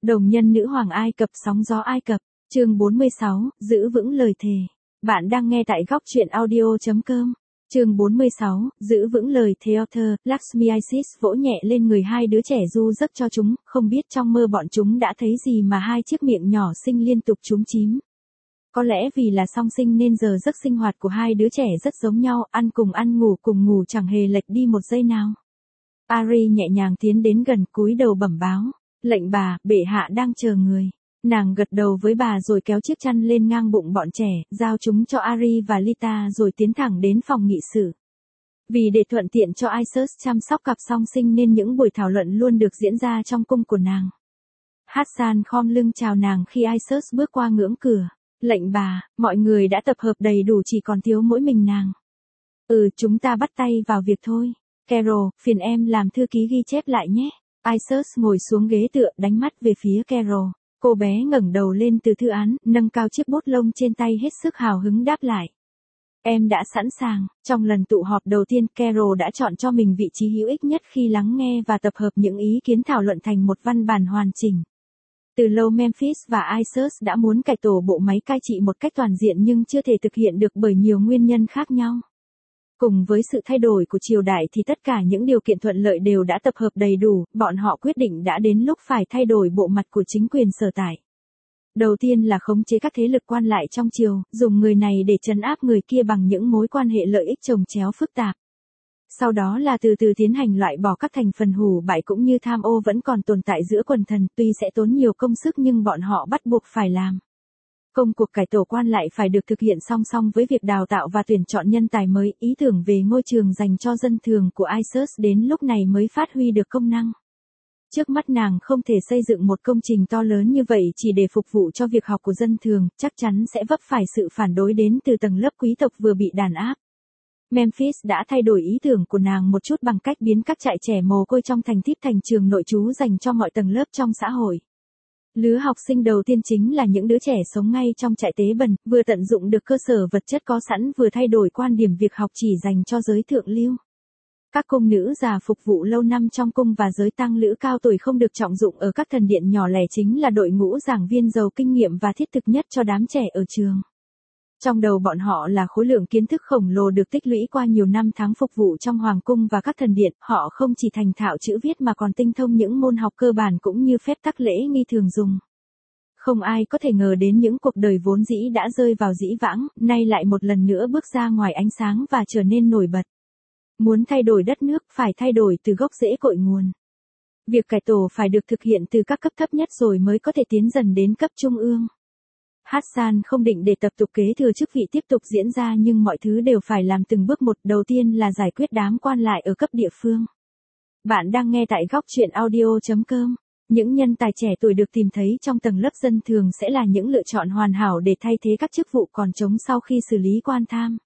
Đồng nhân nữ hoàng Ai Cập, sóng gió Ai Cập, chương 46, giữ vững lời thề. Bạn đang nghe tại góc truyện audio.com. Chương 46, giữ vững lời thề. Author, Lakshmi Isis vỗ nhẹ lên người hai đứa trẻ ru giấc cho chúng, không biết trong mơ bọn chúng đã thấy gì mà hai chiếc miệng nhỏ xinh liên tục chúm chím. Có lẽ vì là song sinh nên giờ giấc sinh hoạt của hai đứa trẻ rất giống nhau, ăn cùng ngủ chẳng hề lệch đi một giây nào. Ari nhẹ nhàng tiến đến gần, cúi đầu bẩm báo. Lệnh bà, bệ hạ đang chờ người. Nàng gật đầu với bà rồi kéo chiếc chăn lên ngang bụng bọn trẻ, giao chúng cho Ari và Lita rồi tiến thẳng đến phòng nghị sự. Vì để thuận tiện cho Isis chăm sóc cặp song sinh nên những buổi thảo luận luôn được diễn ra trong cung của nàng. Hassan khom lưng chào nàng khi Isis bước qua ngưỡng cửa. Lệnh bà, mọi người đã tập hợp đầy đủ, chỉ còn thiếu mỗi mình nàng. Chúng ta bắt tay vào việc thôi. Carol, phiền em làm thư ký ghi chép lại nhé. Isis ngồi xuống ghế tựa, đánh mắt về phía Carol. Cô bé ngẩng đầu lên từ thư án, nâng cao chiếc bút lông trên tay hết sức hào hứng đáp lại. Em đã sẵn sàng. Trong lần tụ họp đầu tiên, Carol đã chọn cho mình vị trí hữu ích nhất khi lắng nghe và tập hợp những ý kiến thảo luận thành một văn bản hoàn chỉnh. Từ lâu Memphis và Isis đã muốn cải tổ bộ máy cai trị một cách toàn diện nhưng chưa thể thực hiện được bởi nhiều nguyên nhân khác nhau. Cùng với sự thay đổi của triều đại thì tất cả những điều kiện thuận lợi đều đã tập hợp đầy đủ, bọn họ quyết định đã đến lúc phải thay đổi bộ mặt của chính quyền sở tại. Đầu tiên là khống chế các thế lực quan lại trong triều, dùng người này để trấn áp người kia bằng những mối quan hệ lợi ích chồng chéo phức tạp. Sau đó là từ từ tiến hành loại bỏ các thành phần hủ bại cũng như tham ô vẫn còn tồn tại giữa quần thần, tuy sẽ tốn nhiều công sức nhưng bọn họ bắt buộc phải làm. Công cuộc cải tổ quan lại phải được thực hiện song song với việc đào tạo và tuyển chọn nhân tài mới. Ý tưởng về ngôi trường dành cho dân thường của Isis đến lúc này mới phát huy được công năng. Trước mắt nàng không thể xây dựng một công trình to lớn như vậy chỉ để phục vụ cho việc học của dân thường, chắc chắn sẽ vấp phải sự phản đối đến từ tầng lớp quý tộc vừa bị đàn áp. Memphis đã thay đổi ý tưởng của nàng một chút bằng cách biến các trại trẻ mồ côi trong thành Thíp thành trường nội trú dành cho mọi tầng lớp trong xã hội. Lứa học sinh đầu tiên chính là những đứa trẻ sống ngay trong trại tế bần, vừa tận dụng được cơ sở vật chất có sẵn vừa thay đổi quan điểm việc học chỉ dành cho giới thượng lưu. Các cung nữ già phục vụ lâu năm trong cung và giới tăng lữ cao tuổi không được trọng dụng ở các thần điện nhỏ lẻ chính là đội ngũ giảng viên giàu kinh nghiệm và thiết thực nhất cho đám trẻ ở trường. Trong đầu bọn họ là khối lượng kiến thức khổng lồ được tích lũy qua nhiều năm tháng phục vụ trong hoàng cung và các thần điện, họ không chỉ thành thạo chữ viết mà còn tinh thông những môn học cơ bản cũng như phép tắc lễ nghi thường dùng. Không ai có thể ngờ đến những cuộc đời vốn dĩ đã rơi vào dĩ vãng, nay lại một lần nữa bước ra ngoài ánh sáng và trở nên nổi bật. Muốn thay đổi đất nước phải thay đổi từ gốc rễ cội nguồn. Việc cải tổ phải được thực hiện từ các cấp thấp nhất rồi mới có thể tiến dần đến cấp trung ương. Hassan không định để tập tục kế thừa chức vị tiếp tục diễn ra nhưng mọi thứ đều phải làm từng bước một. Đầu tiên là giải quyết đám quan lại ở cấp địa phương. Bạn đang nghe tại góc truyện audio.com. Những nhân tài trẻ tuổi được tìm thấy trong tầng lớp dân thường sẽ là những lựa chọn hoàn hảo để thay thế các chức vụ còn trống sau khi xử lý quan tham.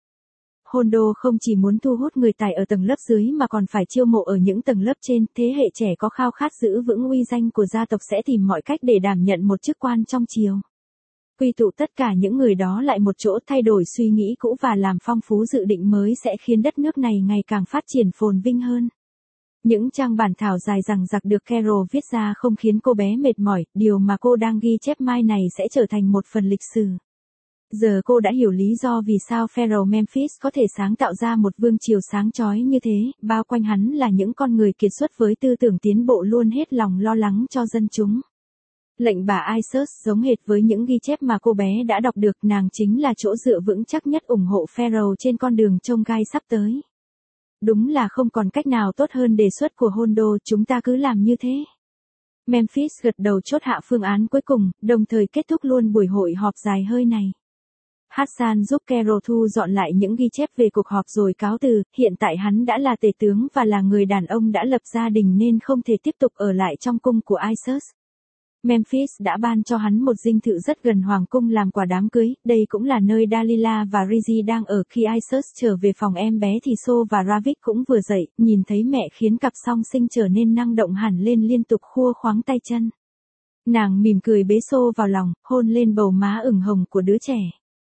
Hondo không chỉ muốn thu hút người tài ở tầng lớp dưới mà còn phải chiêu mộ ở những tầng lớp trên. Thế hệ trẻ có khao khát giữ vững uy danh của gia tộc sẽ tìm mọi cách để đảm nhận một chức quan trong triều. Quy tụ tất cả những người đó lại một chỗ, thay đổi suy nghĩ cũ và làm phong phú dự định mới sẽ khiến đất nước này ngày càng phát triển phồn vinh hơn. Những trang bản thảo dài dằng dặc được Carol viết ra không khiến cô bé mệt mỏi, điều mà cô đang ghi chép mai này sẽ trở thành một phần lịch sử. Giờ cô đã hiểu lý do vì sao Pharaoh Memphis có thể sáng tạo ra một vương triều sáng chói như thế, bao quanh hắn là những con người kiệt xuất với tư tưởng tiến bộ luôn hết lòng lo lắng cho dân chúng. Lệnh bà Isis giống hệt với những ghi chép mà cô bé đã đọc được, nàng chính là chỗ dựa vững chắc nhất ủng hộ Pharaoh trên con đường chông gai sắp tới. Đúng là không còn cách nào tốt hơn đề xuất của Hondo, chúng ta cứ làm như thế. Memphis gật đầu chốt hạ phương án cuối cùng, đồng thời kết thúc luôn buổi hội họp dài hơi này. Hassan giúp Carol thu dọn lại những ghi chép về cuộc họp rồi cáo từ, hiện tại hắn đã là tể tướng và là người đàn ông đã lập gia đình nên không thể tiếp tục ở lại trong cung của Isis. Memphis đã ban cho hắn một dinh thự rất gần hoàng cung làm quà đám cưới, đây cũng là nơi Dalila và Rizi đang ở. Khi Isis trở về phòng em bé thì So và Ravik cũng vừa dậy, nhìn thấy mẹ khiến cặp song sinh trở nên năng động hẳn lên, liên tục khua khoáng tay chân. Nàng mỉm cười bế So vào lòng, hôn lên bầu má ửng hồng của đứa trẻ.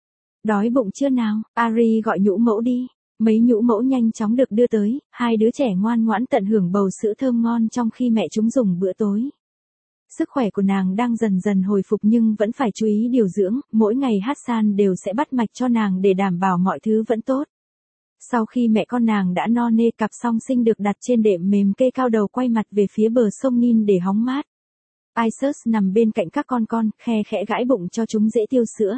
Đói bụng chưa nào? Ari gọi nhũ mẫu đi. Mấy nhũ mẫu nhanh chóng được đưa tới, hai đứa trẻ ngoan ngoãn tận hưởng bầu sữa thơm ngon trong khi mẹ chúng dùng bữa tối. sức khỏe của nàng đang dần dần hồi phục nhưng vẫn phải chú ý điều dưỡng, mỗi ngày Hassan đều sẽ bắt mạch cho nàng để đảm bảo mọi thứ vẫn tốt. Sau khi mẹ con nàng đã no nê, cặp song sinh được đặt trên đệm mềm kê cao đầu quay mặt về phía bờ sông Nin để hóng mát. Isus nằm bên cạnh các con, khe khẽ gãi bụng cho chúng dễ tiêu sữa.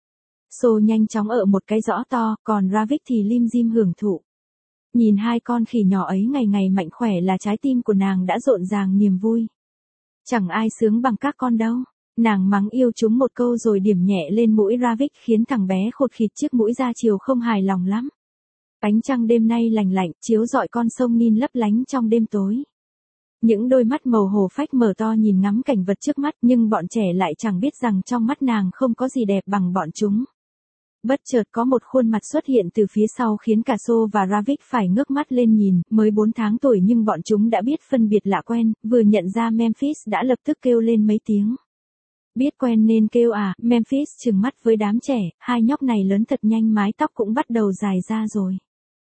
So nhanh chóng ở một cái giõ to, còn Ravik thì lim dim hưởng thụ. Nhìn hai con khỉ nhỏ ấy ngày ngày mạnh khỏe là trái tim của nàng đã rộn ràng niềm vui. Chẳng ai sướng bằng các con đâu. Nàng mắng yêu chúng một câu rồi điểm nhẹ lên mũi Ravik khiến thằng bé khột khịt chiếc mũi ra chiều không hài lòng lắm. Ánh trăng đêm nay lành lạnh chiếu rọi con sông Nin lấp lánh trong đêm tối. Những đôi mắt màu hồ phách mở to nhìn ngắm cảnh vật trước mắt nhưng bọn trẻ lại chẳng biết rằng trong mắt nàng không có gì đẹp bằng bọn chúng. Bất chợt có một khuôn mặt xuất hiện từ phía sau khiến cả So và Ravik phải ngước mắt lên nhìn, mới 4 tháng tuổi nhưng bọn chúng đã biết phân biệt lạ quen, vừa nhận ra Memphis đã lập tức kêu lên mấy tiếng. Biết quen nên kêu à, Memphis trừng mắt với đám trẻ, hai nhóc này lớn thật nhanh mái tóc cũng bắt đầu dài ra rồi.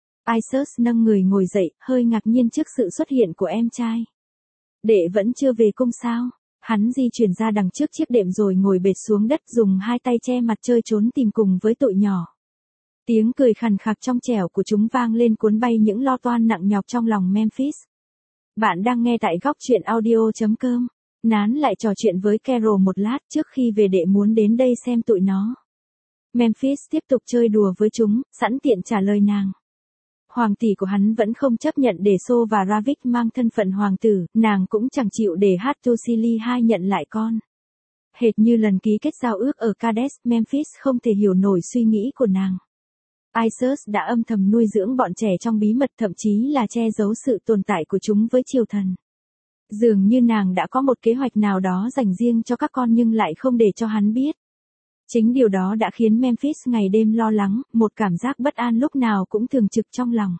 Isus nâng người ngồi dậy, hơi ngạc nhiên trước sự xuất hiện của em trai. Đệ vẫn chưa về cung sao? Hắn di chuyển ra đằng trước chiếc đệm rồi ngồi bệt xuống đất dùng hai tay che mặt chơi trốn tìm cùng với tụi nhỏ. Tiếng cười khàn khạc trong trẻo của chúng vang lên cuốn bay những lo toan nặng nhọc trong lòng Memphis. Bạn đang nghe tại góc truyện audio.com. Nán lại trò chuyện với Carol một lát trước khi về đệ muốn đến đây xem tụi nó. Memphis tiếp tục chơi đùa với chúng, sẵn tiện trả lời nàng. Hoàng tỷ của hắn vẫn không chấp nhận để So và Ravik mang thân phận hoàng tử, nàng cũng chẳng chịu để Hattusili II nhận lại con. Hệt như lần ký kết giao ước ở Kadesh, Memphis không thể hiểu nổi suy nghĩ của nàng. Isus đã âm thầm nuôi dưỡng bọn trẻ trong bí mật thậm chí là che giấu sự tồn tại của chúng với triều thần. Dường như nàng đã có một kế hoạch nào đó dành riêng cho các con nhưng lại không để cho hắn biết. Chính điều đó đã khiến Memphis ngày đêm lo lắng, một cảm giác bất an lúc nào cũng thường trực trong lòng.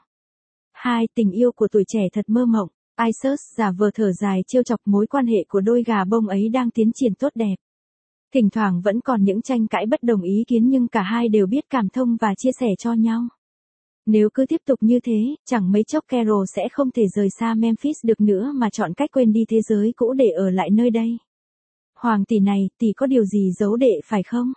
Tình yêu của tuổi trẻ thật mơ mộng. Isus giả vờ thở dài trêu chọc mối quan hệ của đôi gà bông ấy đang tiến triển tốt đẹp. Thỉnh thoảng vẫn còn những tranh cãi bất đồng ý kiến nhưng cả hai đều biết cảm thông và chia sẻ cho nhau. Nếu cứ tiếp tục như thế, chẳng mấy chốc Carol sẽ không thể rời xa Memphis được nữa mà chọn cách quên đi thế giới cũ để ở lại nơi đây. Hoàng tỷ này, tỷ có điều gì giấu đệ phải không?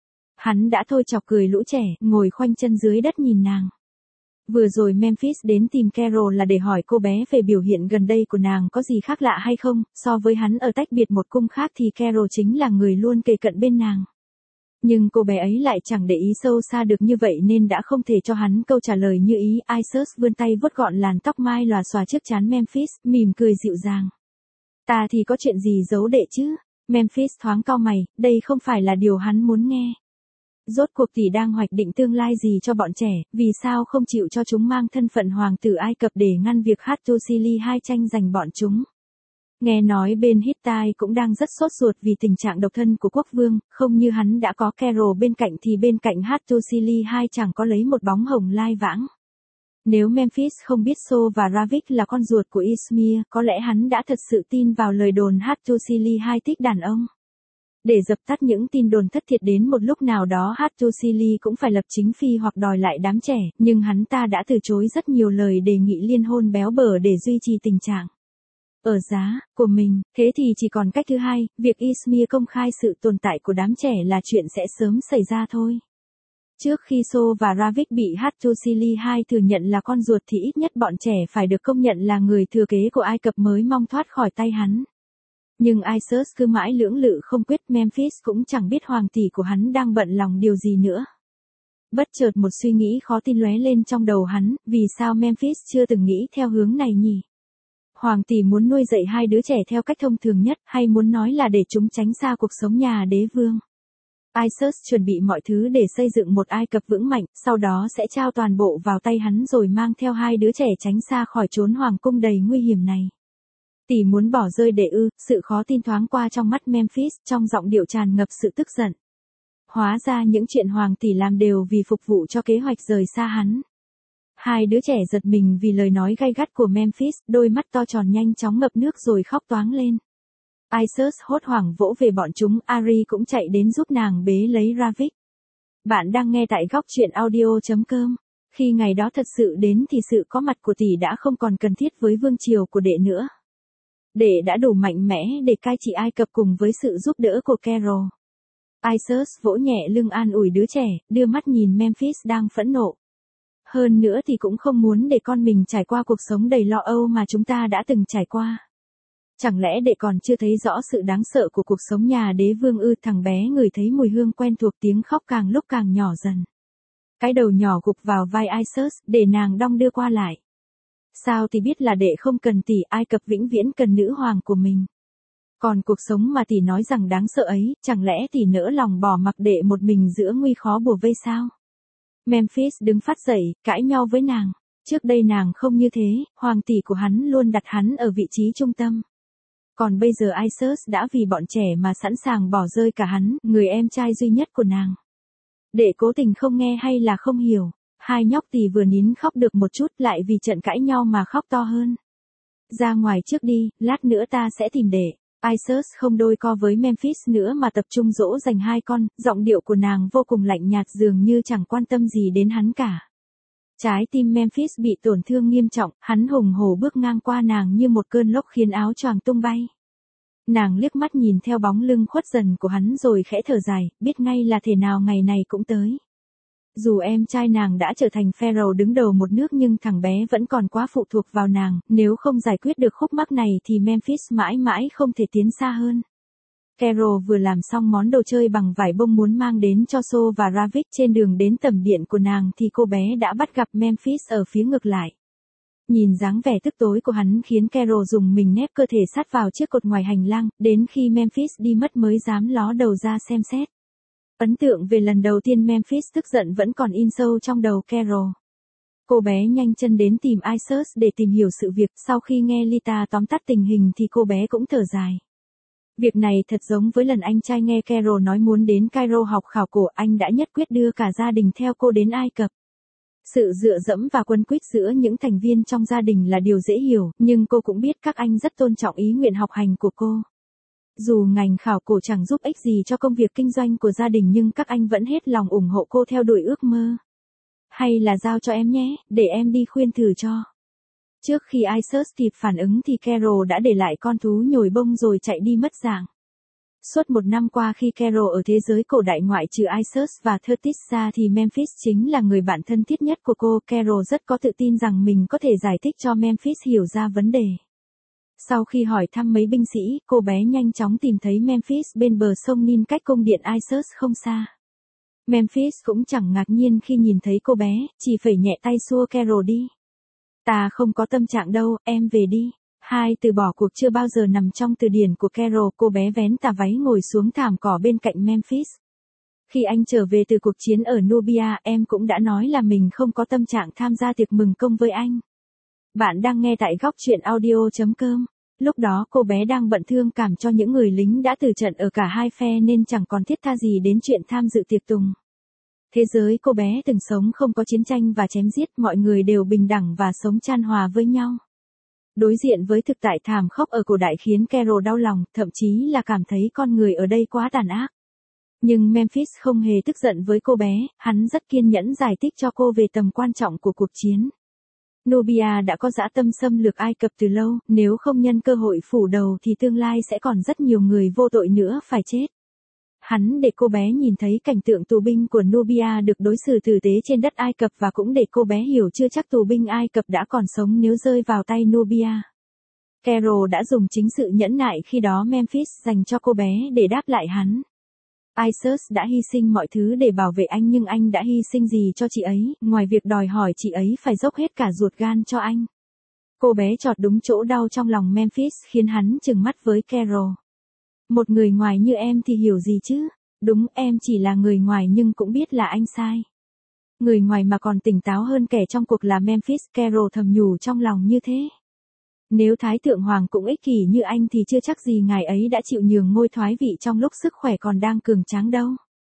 Hắn đã thôi chọc cười lũ trẻ, ngồi khoanh chân dưới đất nhìn nàng. Vừa rồi Memphis đến tìm Carol là để hỏi cô bé về biểu hiện gần đây của nàng có gì khác lạ hay không, so với hắn ở tách biệt một cung khác thì Carol chính là người luôn kề cận bên nàng. Nhưng cô bé ấy lại chẳng để ý sâu xa được như vậy nên đã không thể cho hắn câu trả lời như ý. Isus vươn tay vuốt gọn làn tóc mai lòa xòa trước trán Memphis, mỉm cười dịu dàng. Ta thì có chuyện gì giấu đệ chứ? Memphis thoáng cau mày, đây không phải là điều hắn muốn nghe. Rốt cuộc tỷ đang hoạch định tương lai gì cho bọn trẻ, vì sao không chịu cho chúng mang thân phận hoàng tử Ai Cập để ngăn việc Hattusili II tranh giành bọn chúng. Nghe nói bên Hittite cũng đang rất sốt ruột vì tình trạng độc thân của quốc vương, không như hắn đã có Carol bên cạnh thì bên cạnh Hattusili II chẳng có lấy một bóng hồng lai vãng. Nếu Memphis không biết So và Ravik là con ruột của Izmir, có lẽ hắn đã thật sự tin vào lời đồn Hattusili II thích đàn ông. Để dập tắt những tin đồn thất thiệt đến một lúc nào đó Hattusili cũng phải lập chính phi hoặc đòi lại đám trẻ, nhưng hắn ta đã từ chối rất nhiều lời đề nghị liên hôn béo bở để duy trì tình trạng ở giá của mình. Thế thì chỉ còn cách thứ hai, việc Izmir công khai sự tồn tại của đám trẻ là chuyện sẽ sớm xảy ra thôi. Trước khi So và Ravik bị Hattusili II thừa nhận là con ruột thì ít nhất bọn trẻ phải được công nhận là người thừa kế của Ai Cập mới mong thoát khỏi tay hắn. Nhưng Isus cứ mãi lưỡng lự không quyết, Memphis cũng chẳng biết hoàng tỷ của hắn đang bận lòng điều gì nữa. Bất chợt một suy nghĩ khó tin lóe lên trong đầu hắn, vì sao Memphis chưa từng nghĩ theo hướng này nhỉ? Hoàng tỷ muốn nuôi dạy hai đứa trẻ theo cách thông thường nhất, hay muốn nói là để chúng tránh xa cuộc sống nhà đế vương? Isus chuẩn bị mọi thứ để xây dựng một Ai Cập vững mạnh, sau đó sẽ trao toàn bộ vào tay hắn rồi mang theo hai đứa trẻ tránh xa khỏi chốn hoàng cung đầy nguy hiểm này. Tỷ muốn bỏ rơi đệ ư? Sự khó tin thoáng qua trong mắt Memphis, trong giọng điệu tràn ngập sự tức giận. Hóa ra những chuyện hoàng tỷ làm đều vì phục vụ cho kế hoạch rời xa hắn. Hai đứa trẻ giật mình vì lời nói gay gắt của Memphis, đôi mắt to tròn nhanh chóng ngập nước rồi khóc toáng lên. Isus hốt hoảng vỗ về bọn chúng, Ari cũng chạy đến giúp nàng bế lấy Ravik. Bạn đang nghe tại góc truyện audio.com. Khi ngày đó thật sự đến thì sự có mặt của tỷ đã không còn cần thiết với vương triều của đệ nữa. Đệ đã đủ mạnh mẽ để cai trị Ai Cập cùng với sự giúp đỡ của Carol. Isis vỗ nhẹ lưng an ủi đứa trẻ, đưa mắt nhìn Memphis đang phẫn nộ. Hơn nữa thì cũng không muốn để con mình trải qua cuộc sống đầy lo âu mà chúng ta đã từng trải qua. Chẳng lẽ đệ còn chưa thấy rõ sự đáng sợ của cuộc sống nhà đế vương ư? Thằng bé ngửi thấy mùi hương quen thuộc, tiếng khóc càng lúc càng nhỏ dần. Cái đầu nhỏ gục vào vai Isis, để nàng đong đưa qua lại. Sao thì biết là đệ không cần tỷ, Ai Cập vĩnh viễn cần nữ hoàng của mình. Còn cuộc sống mà tỷ nói rằng đáng sợ ấy, chẳng lẽ tỷ nỡ lòng bỏ mặc đệ một mình giữa nguy khó bùa vây sao? Memphis đứng phát dậy, cãi nhau với nàng. Trước đây nàng không như thế, hoàng tỷ của hắn luôn đặt hắn ở vị trí trung tâm. Còn bây giờ Isis đã vì bọn trẻ mà sẵn sàng bỏ rơi cả hắn, người em trai duy nhất của nàng. Đệ cố tình không nghe hay là không hiểu? Hai nhóc tỳ vừa nín khóc được một chút lại vì trận cãi nhau mà khóc to hơn. Ra ngoài trước đi, lát nữa ta sẽ tìm đệ. Isis không đôi co với Memphis nữa mà tập trung dỗ dành hai con, giọng điệu của nàng vô cùng lạnh nhạt dường như chẳng quan tâm gì đến hắn cả. Trái tim Memphis bị tổn thương nghiêm trọng, hắn hùng hổ bước ngang qua nàng như một cơn lốc khiến áo choàng tung bay. Nàng liếc mắt nhìn theo bóng lưng khuất dần của hắn rồi khẽ thở dài, biết ngay là thể nào ngày này cũng tới. Dù em trai nàng đã trở thành pharaoh đứng đầu một nước nhưng thằng bé vẫn còn quá phụ thuộc vào nàng, nếu không giải quyết được khúc mắc này thì Memphis mãi mãi không thể tiến xa hơn. Carol vừa làm xong món đồ chơi bằng vải bông muốn mang đến cho So và Ravik trên đường đến tầm điện của nàng thì cô bé đã bắt gặp Memphis ở phía ngược lại. Nhìn dáng vẻ tức tối của hắn khiến Carol dùng mình nép cơ thể sát vào chiếc cột ngoài hành lang, đến khi Memphis đi mất mới dám ló đầu ra xem xét. Ấn tượng về lần đầu tiên Memphis tức giận vẫn còn in sâu trong đầu Carol. Cô bé nhanh chân đến tìm Isis để tìm hiểu sự việc, sau khi nghe Lita tóm tắt tình hình thì cô bé cũng thở dài. Việc này thật giống với lần anh trai nghe Carol nói muốn đến Cairo học khảo cổ, anh đã nhất quyết đưa cả gia đình theo cô đến Ai Cập. Sự dựa dẫm và quấn quýt giữa những thành viên trong gia đình là điều dễ hiểu, nhưng cô cũng biết các anh rất tôn trọng ý nguyện học hành của cô. Dù ngành khảo cổ chẳng giúp ích gì cho công việc kinh doanh của gia đình nhưng các anh vẫn hết lòng ủng hộ cô theo đuổi ước mơ. Hay là giao cho em nhé, để em đi khuyên thử cho. Trước khi Isis kịp phản ứng thì Carol đã để lại con thú nhồi bông rồi chạy đi mất dạng. Suốt một năm qua khi Carol ở thế giới cổ đại ngoại trừ Isis và Thetis ra thì Memphis chính là người bạn thân thiết nhất của cô. Carol rất có tự tin rằng mình có thể giải thích cho Memphis hiểu ra vấn đề. Sau khi hỏi thăm mấy binh sĩ, cô bé nhanh chóng tìm thấy Memphis bên bờ sông Nin cách cung điện Isis không xa. Memphis cũng chẳng ngạc nhiên khi nhìn thấy cô bé, chỉ phẩy nhẹ tay xua Carol đi. Ta không có tâm trạng đâu, em về đi. Hai từ bỏ cuộc chưa bao giờ nằm trong từ điển của Carol. Cô bé vén tà váy ngồi xuống thảm cỏ bên cạnh Memphis. Khi anh trở về từ cuộc chiến ở Nubia, em cũng đã nói là mình không có tâm trạng tham gia tiệc mừng công với anh. Bạn đang nghe tại góc truyện audio.com. Lúc đó cô bé đang bận thương cảm cho những người lính đã tử trận ở cả hai phe nên chẳng còn thiết tha gì đến chuyện tham dự tiệc tùng. Thế giới cô bé từng sống không có chiến tranh và chém giết, mọi người đều bình đẳng và sống chan hòa với nhau. Đối diện với thực tại thảm khốc ở cổ đại khiến Carol đau lòng, thậm chí là cảm thấy con người ở đây quá tàn ác. Nhưng Memphis không hề tức giận với cô bé, hắn rất kiên nhẫn giải thích cho cô về tầm quan trọng của cuộc chiến. Nubia đã có dã tâm xâm lược Ai Cập từ lâu, nếu không nhân cơ hội phủ đầu thì tương lai sẽ còn rất nhiều người vô tội nữa phải chết. Hắn để cô bé nhìn thấy cảnh tượng tù binh của Nubia được đối xử tử tế trên đất Ai Cập và cũng để cô bé hiểu chưa chắc tù binh Ai Cập đã còn sống nếu rơi vào tay Nubia. Carol đã dùng chính sự nhẫn nại khi đó Memphis dành cho cô bé để đáp lại hắn. Isis đã hy sinh mọi thứ để bảo vệ anh nhưng anh đã hy sinh gì cho chị ấy, ngoài việc đòi hỏi chị ấy phải dốc hết cả ruột gan cho anh. Cô bé chọt đúng chỗ đau trong lòng Memphis khiến hắn trừng mắt với Carol. Một người ngoài như em thì hiểu gì chứ? Đúng, em chỉ là người ngoài nhưng cũng biết là anh sai. Người ngoài mà còn tỉnh táo hơn kẻ trong cuộc là Memphis, Carol thầm nhủ trong lòng như thế. Nếu Thái Thượng Hoàng cũng ích kỷ như anh thì chưa chắc gì ngài ấy đã chịu nhường ngôi thoái vị trong lúc sức khỏe còn đang cường tráng đâu.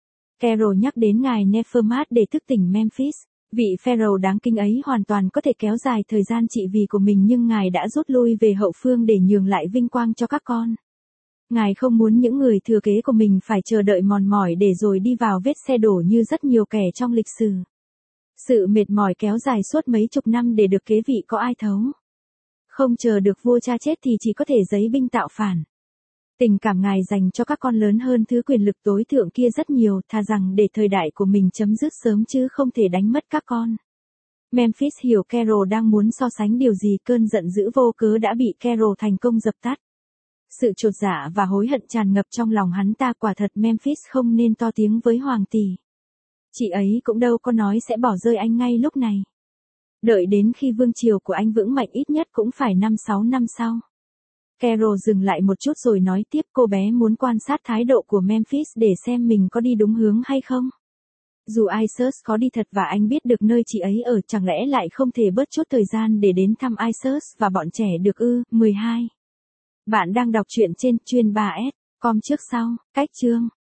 Carol nhắc đến ngài Nefermat để thức tỉnh Memphis. Vị pharaoh đáng kính ấy hoàn toàn có thể kéo dài thời gian trị vì của mình nhưng ngài đã rút lui về hậu phương để nhường lại vinh quang cho các con. Ngài không muốn những người thừa kế của mình phải chờ đợi mòn mỏi để rồi đi vào vết xe đổ như rất nhiều kẻ trong lịch sử. Sự mệt mỏi kéo dài suốt mấy chục năm để được kế vị có ai thấu. Không chờ được vua cha chết thì chỉ có thể giấy binh tạo phản. Tình cảm ngài dành cho các con lớn hơn thứ quyền lực tối thượng kia rất nhiều, thà rằng để thời đại của mình chấm dứt sớm chứ không thể đánh mất các con. Memphis hiểu Carol đang muốn so sánh điều gì, cơn giận dữ vô cớ đã bị Carol thành công dập tắt. Sự chột dạ và hối hận tràn ngập trong lòng hắn ta, quả thật Memphis không nên to tiếng với hoàng tỷ. Chị ấy cũng đâu có nói sẽ bỏ rơi anh ngay lúc này. Đợi đến khi vương triều của anh vững mạnh ít nhất cũng phải 5-6 năm sau. Carol dừng lại một chút rồi nói tiếp, cô bé muốn quan sát thái độ của Memphis để xem mình có đi đúng hướng hay không. Dù Isis có đi thật và anh biết được nơi chị ấy ở, chẳng lẽ lại không thể bớt chút thời gian để đến thăm Isis và bọn trẻ được ư? 12. Bạn đang đọc truyện trên chuyên 3S.com trước sau, cách chương.